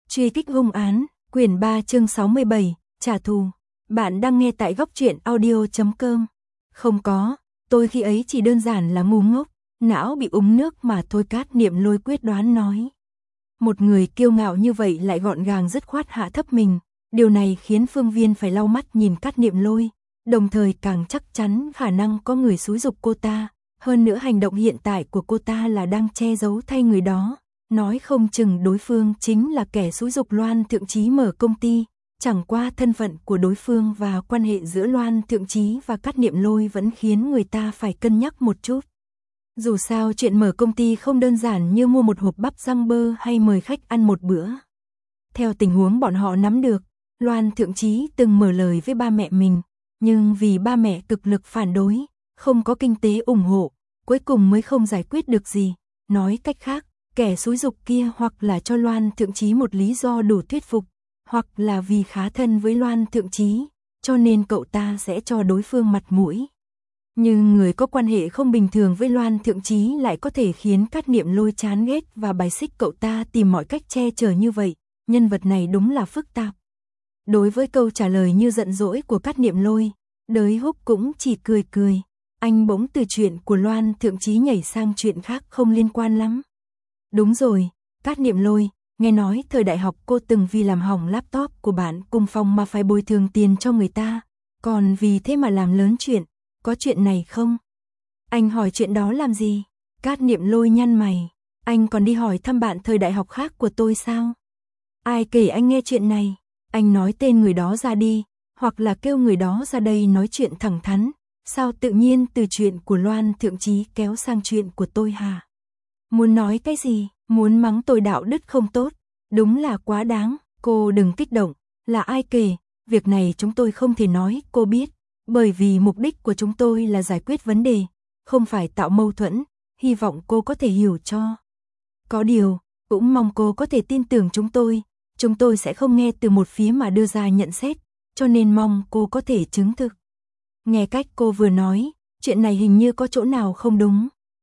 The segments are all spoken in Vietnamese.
Truy kích hung án, quyển 3 chương 67, trả thù. Bạn đang nghe tại góc truyện audio.com. Không có, tôi khi ấy chỉ đơn giản là ngu ngốc, não bị úng nước mà thôi. Cát Niệm Lôi quyết đoán nói. Một người kiêu ngạo như vậy lại gọn gàng dứt khoát hạ thấp mình, điều này khiến Phương Viên phải lau mắt nhìn Cát Niệm Lôi, đồng thời càng chắc chắn khả năng có người xúi giục cô ta, hơn nữa hành động hiện tại của cô ta là đang che giấu thay người đó. Nói không chừng đối phương chính là kẻ xúi giục Loan Thượng Chí mở công ty, chẳng qua thân phận của đối phương và quan hệ giữa Loan Thượng Chí và Cát Niệm Lôi vẫn khiến người ta phải cân nhắc một chút. Dù sao chuyện mở công ty không đơn giản như mua một hộp bắp rang bơ hay mời khách ăn một bữa. Theo tình huống bọn họ nắm được, Loan Thượng Chí từng mở lời với ba mẹ mình, nhưng vì ba mẹ cực lực phản đối, không có kinh tế ủng hộ, cuối cùng mới không giải quyết được gì. Nói cách khác, kẻ xúi giục kia hoặc là cho Loan Thượng Chí một lý do đủ thuyết phục, hoặc là vì khá thân với Loan Thượng Chí, cho nên cậu ta sẽ cho đối phương mặt mũi. Nhưng người có quan hệ không bình thường với Loan Thượng Chí lại có thể khiến Cát Niệm Lôi chán ghét và bài xích cậu ta, tìm mọi cách che chở như vậy, nhân vật này đúng là phức tạp. Đối với câu trả lời như giận dỗi của Cát Niệm Lôi, Đới Húc cũng chỉ cười cười, anh bỗng từ chuyện của Loan Thượng Chí nhảy sang chuyện khác không liên quan lắm. Đúng rồi, Cát Niệm Lôi, nghe nói thời đại học cô từng vì làm hỏng laptop của bạn cùng phòng mà phải bồi thường tiền cho người ta, còn vì thế mà làm lớn chuyện, có chuyện này không? Anh hỏi chuyện đó làm gì? Cát Niệm Lôi nhăn mày, anh còn đi hỏi thăm bạn thời đại học khác của tôi sao? Ai kể anh nghe chuyện này? Anh nói tên người đó ra đi, hoặc là kêu người đó ra đây nói chuyện thẳng thắn, sao tự nhiên từ chuyện của Loan Thượng Chí kéo sang chuyện của tôi hả? Muốn nói cái gì? Muốn mắng tôi đạo đức không tốt? Đúng là quá đáng, cô đừng kích động, là ai kể, việc này chúng tôi không thể nói cô biết, bởi vì mục đích của chúng tôi là giải quyết vấn đề, không phải tạo mâu thuẫn, hy vọng cô có thể hiểu cho. Có điều, cũng mong cô có thể tin tưởng chúng tôi sẽ không nghe từ một phía mà đưa ra nhận xét, cho nên mong cô có thể chứng thực. Nghe cách cô vừa nói, chuyện này hình như có chỗ nào không đúng.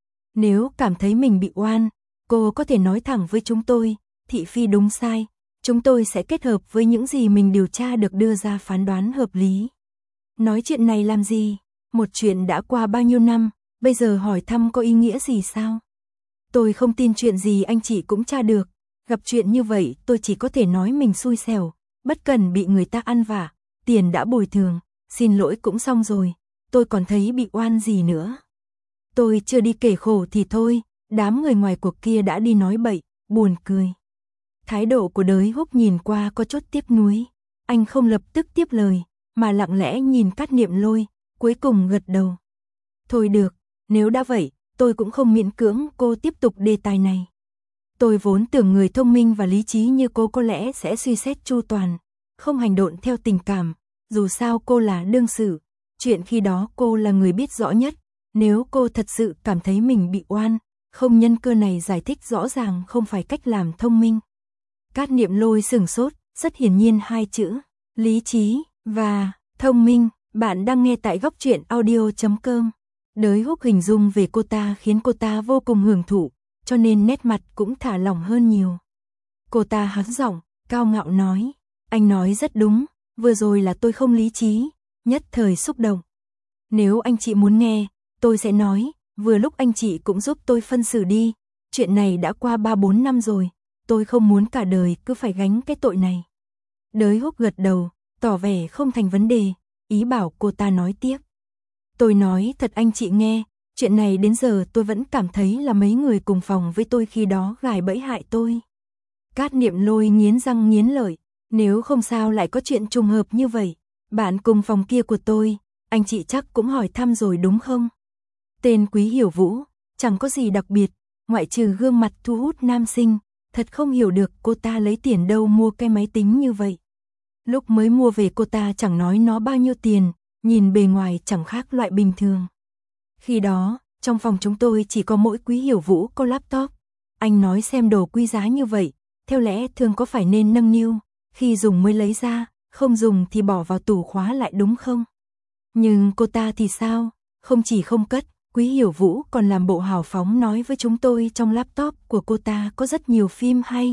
Nếu cảm thấy mình bị oan, cô có thể nói thẳng với chúng tôi, thị phi đúng sai, chúng tôi sẽ kết hợp với những gì mình điều tra được đưa ra phán đoán hợp lý. Nói chuyện này làm gì? Một chuyện đã qua bao nhiêu năm, bây giờ hỏi thăm có ý nghĩa gì sao? Tôi không tin chuyện gì anh chị cũng tra được, gặp chuyện như vậy tôi chỉ có thể nói mình xui xẻo, bất cần bị người ta ăn vạ, tiền đã bồi thường, xin lỗi cũng xong rồi, tôi còn thấy bị oan gì nữa. Tôi chưa đi kể khổ thì thôi, đám người ngoài cuộc kia đã đi nói bậy, buồn cười. Thái độ của Đới Húc nhìn qua có chút tiếc nuối, anh không lập tức tiếp lời, mà lặng lẽ nhìn Cát Niệm Lôi, cuối cùng gật đầu. Thôi được, nếu đã vậy, tôi cũng không miễn cưỡng cô tiếp tục đề tài này. Tôi vốn tưởng người thông minh và lý trí như cô có lẽ sẽ suy xét chu toàn, không hành động theo tình cảm, dù sao cô là đương sự, chuyện khi đó cô là người biết rõ nhất. Nếu cô thật sự cảm thấy mình bị oan, không nhân cơ này giải thích rõ ràng không phải cách làm thông minh. Cát Niệm Lôi sửng sốt, rất hiển nhiên hai chữ, lý trí và thông minh. Bạn đang nghe tại góc truyện audio.com. Đới Húc hình dung về cô ta khiến cô ta vô cùng hưởng thụ, cho nên nét mặt cũng thả lỏng hơn nhiều. Cô ta hắng giọng, cao ngạo nói, anh nói rất đúng, vừa rồi là tôi không lý trí, nhất thời xúc động. Nếu anh chị muốn nghe, tôi sẽ nói, vừa lúc anh chị cũng giúp tôi phân xử đi, chuyện này đã qua 3-4 năm rồi, tôi không muốn cả đời cứ phải gánh cái tội này. Đới Húc gật đầu, tỏ vẻ không thành vấn đề, ý bảo cô ta nói tiếp. Tôi nói thật anh chị nghe, chuyện này đến giờ tôi vẫn cảm thấy là mấy người cùng phòng với tôi khi đó gài bẫy hại tôi. Cát Niệm Lôi nghiến răng nghiến lợi, nếu không sao lại có chuyện trùng hợp như vậy, bạn cùng phòng kia của tôi, anh chị chắc cũng hỏi thăm rồi đúng không? Tên Quý Hiểu Vũ, chẳng có gì đặc biệt, ngoại trừ gương mặt thu hút nam sinh, thật không hiểu được cô ta lấy tiền đâu mua cái máy tính như vậy. Lúc mới mua về cô ta chẳng nói nó bao nhiêu tiền, nhìn bề ngoài chẳng khác loại bình thường. Khi đó, trong phòng chúng tôi chỉ có mỗi Quý Hiểu Vũ có laptop. Anh nói xem đồ quý giá như vậy, theo lẽ thường có phải nên nâng niu, khi dùng mới lấy ra, không dùng thì bỏ vào tủ khóa lại đúng không? Nhưng cô ta thì sao? Không chỉ không cất, Quý Hiểu Vũ còn làm bộ hào phóng nói với chúng tôi trong laptop của cô ta có rất nhiều phim hay,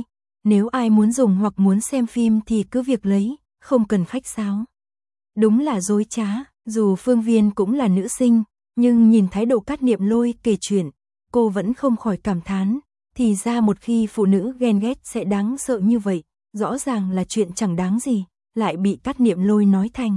nếu ai muốn dùng hoặc muốn xem phim thì cứ việc lấy, không cần khách sáo. Đúng là dối trá, dù Phương Viên cũng là nữ sinh, nhưng nhìn thái độ Cát Niệm Lôi kể chuyện, cô vẫn không khỏi cảm thán, thì ra một khi phụ nữ ghen ghét sẽ đáng sợ như vậy, rõ ràng là chuyện chẳng đáng gì, lại bị Cát Niệm Lôi nói thành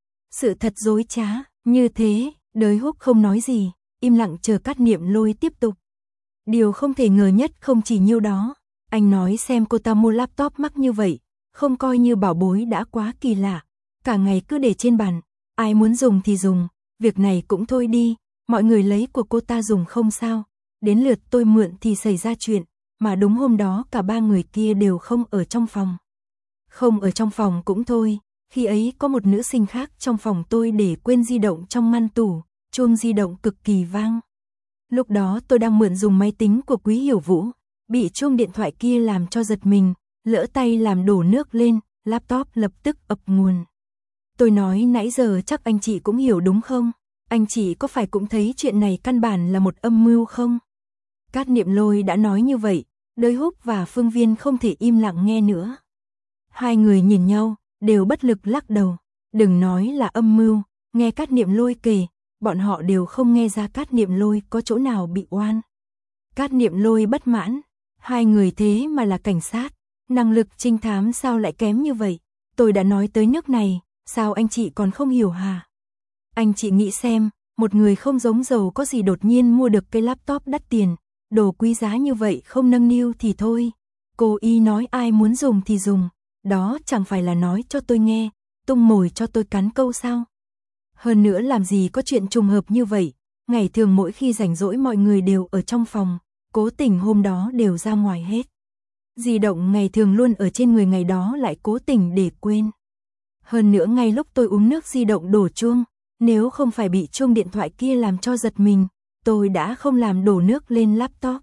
sự thật dối trá, như thế, Đới Húc không nói gì, im lặng chờ Cát Niệm Lôi tiếp tục. Điều không thể ngờ nhất không chỉ nhiêu đó, anh nói xem cô ta mua laptop mắc như vậy, không coi như bảo bối đã quá kỳ lạ, cả ngày cứ để trên bàn, ai muốn dùng thì dùng, việc này cũng thôi đi, mọi người lấy của cô ta dùng không sao, đến lượt tôi mượn thì xảy ra chuyện, mà đúng hôm đó cả ba người kia đều không ở trong phòng. Không ở trong phòng cũng thôi, khi ấy có một nữ sinh khác trong phòng tôi để quên di động trong ngăn tủ, chuông di động cực kỳ vang. Lúc đó tôi đang mượn dùng máy tính của Quý Hiểu Vũ, bị chuông điện thoại kia làm cho giật mình, lỡ tay làm đổ nước lên, laptop lập tức ập nguồn. Tôi nói nãy giờ chắc anh chị cũng hiểu đúng không? Anh chị có phải cũng thấy chuyện này căn bản là một âm mưu không? Cát Niệm Lôi đã nói như vậy, Đới Húc và Phương Viên không thể im lặng nghe nữa. Hai người nhìn nhau, đều bất lực lắc đầu, đừng nói là âm mưu, nghe Cát Niệm Lôi kể, bọn họ đều không nghe ra Cát Niệm Lôi có chỗ nào bị oan. Cát Niệm Lôi bất mãn, hai người thế mà là cảnh sát, năng lực trinh thám sao lại kém như vậy, tôi đã nói tới nước này, sao anh chị còn không hiểu hả? Anh chị nghĩ xem, một người không giống giàu có gì đột nhiên mua được cái laptop đắt tiền, đồ quý giá như vậy không nâng niu thì thôi. Cô y nói ai muốn dùng thì dùng, đó chẳng phải là nói cho tôi nghe, tung mồi cho tôi cắn câu sao? Hơn nữa làm gì có chuyện trùng hợp như vậy, ngày thường mỗi khi rảnh rỗi mọi người đều ở trong phòng, cố tình hôm đó đều ra ngoài hết. Di động ngày thường luôn ở trên người ngày đó lại cố tình để quên. Hơn nữa ngay lúc tôi uống nước di động đổ chuông, nếu không phải bị chuông điện thoại kia làm cho giật mình, tôi đã không làm đổ nước lên laptop.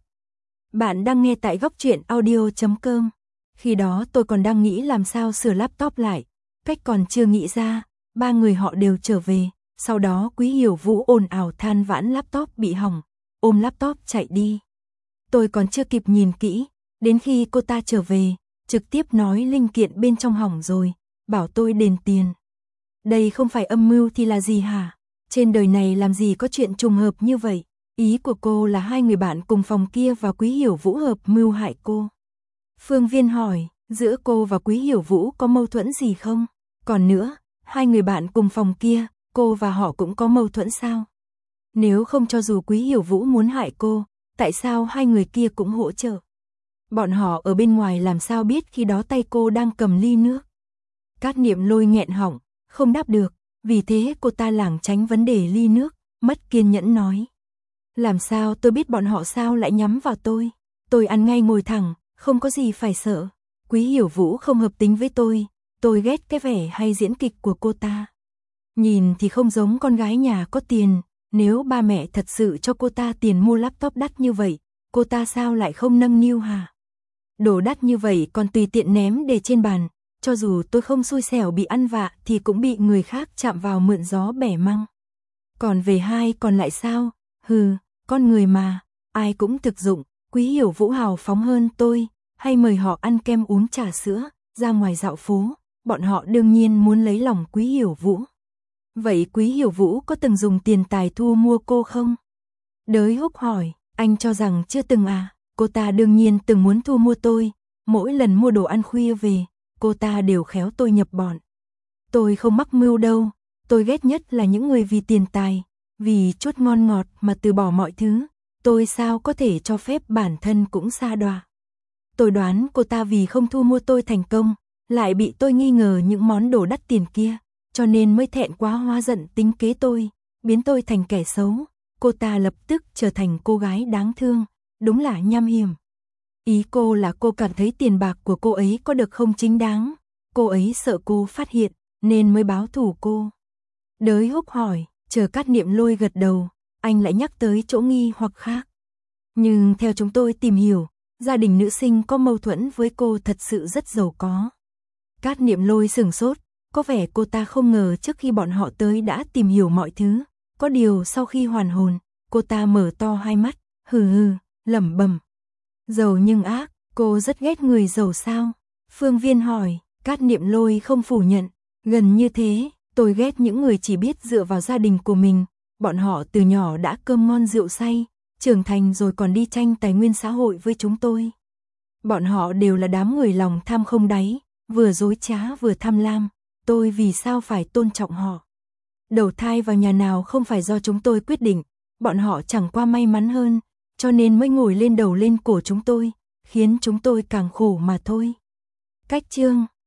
Bạn đang nghe tại góc truyện audio.com. Khi đó tôi còn đang nghĩ làm sao sửa laptop lại, cách còn chưa nghĩ ra, ba người họ đều trở về, sau đó Quý Hiểu Vũ ồn ào than vãn laptop bị hỏng, ôm laptop chạy đi. Tôi còn chưa kịp nhìn kỹ, đến khi cô ta trở về, trực tiếp nói linh kiện bên trong hỏng rồi, bảo tôi đền tiền. Đây không phải âm mưu thì là gì hả? Trên đời này làm gì có chuyện trùng hợp như vậy? Ý của cô là hai người bạn cùng phòng kia và Quý Hiểu Vũ hợp mưu hại cô. Phương Viên hỏi, giữa cô và Quý Hiểu Vũ có mâu thuẫn gì không? Còn nữa, hai người bạn cùng phòng kia, cô và họ cũng có mâu thuẫn sao? Nếu không cho dù Quý Hiểu Vũ muốn hại cô, tại sao hai người kia cũng hỗ trợ? Bọn họ ở bên ngoài làm sao biết khi đó tay cô đang cầm ly nước? Cát Niệm Lôi nghẹn họng, không đáp được, vì thế cô ta lảng tránh vấn đề ly nước, mất kiên nhẫn nói. Làm sao tôi biết bọn họ sao lại nhắm vào tôi ăn ngay ngồi thẳng, không có gì phải sợ. Quý Hiểu Vũ không hợp tính với tôi ghét cái vẻ hay diễn kịch của cô ta. Nhìn thì không giống con gái nhà có tiền, nếu ba mẹ thật sự cho cô ta tiền mua laptop đắt như vậy, cô ta sao lại không nâng niu hả? Đồ đắt như vậy còn tùy tiện ném để trên bàn, cho dù tôi không xui xẻo bị ăn vạ thì cũng bị người khác chạm vào mượn gió bẻ măng. Còn về hai còn lại sao? Hừ, con người mà, ai cũng thực dụng, Quý Hiểu Vũ hào phóng hơn tôi, hay mời họ ăn kem uống trà sữa, ra ngoài dạo phố, bọn họ đương nhiên muốn lấy lòng Quý Hiểu Vũ. Vậy Quý Hiểu Vũ có từng dùng tiền tài thu mua cô không? Đới Húc hỏi, anh cho rằng chưa từng à? Cô ta đương nhiên từng muốn thu mua tôi, mỗi lần mua đồ ăn khuya về, cô ta đều khéo tôi nhập bọn. Tôi không mắc mưu đâu, tôi ghét nhất là những người vì tiền tài, vì chút ngon ngọt mà từ bỏ mọi thứ, tôi sao có thể cho phép bản thân cũng sa đọa. Tôi đoán cô ta vì không thu mua tôi thành công, lại bị tôi nghi ngờ những món đồ đắt tiền kia, cho nên mới thẹn quá hóa giận tính kế tôi, biến tôi thành kẻ xấu. Cô ta lập tức trở thành cô gái đáng thương, đúng là nham hiểm. Ý cô là cô cảm thấy tiền bạc của cô ấy có được không chính đáng, cô ấy sợ cô phát hiện, nên mới báo thù cô. Đới Húc hỏi, chờ Cát Niệm Lôi gật đầu, anh lại nhắc tới chỗ nghi hoặc khác. Nhưng theo chúng tôi tìm hiểu, gia đình nữ sinh có mâu thuẫn với cô thật sự rất giàu có. Cát Niệm Lôi sửng sốt, có vẻ cô ta không ngờ trước khi bọn họ tới đã tìm hiểu mọi thứ. Có điều sau khi hoàn hồn, cô ta mở to hai mắt, hừ hừ, lẩm bẩm. Giàu nhưng ác, Cô rất ghét người giàu sao? Phương Viên hỏi. Cát Niệm Lôi không phủ nhận. Gần như thế, tôi ghét những người chỉ biết dựa vào gia đình của mình. Bọn họ từ nhỏ đã cơm ngon rượu say, trưởng thành rồi còn đi tranh tài nguyên xã hội với chúng tôi. Bọn họ đều là đám người lòng tham không đáy, vừa dối trá vừa tham lam. Tôi vì sao phải tôn trọng họ? Đầu thai vào nhà nào không phải do chúng tôi quyết định, bọn họ chẳng qua may mắn hơn, cho nên mới ngồi lên đầu lên cổ chúng tôi, khiến chúng tôi càng khổ mà thôi. Cách chương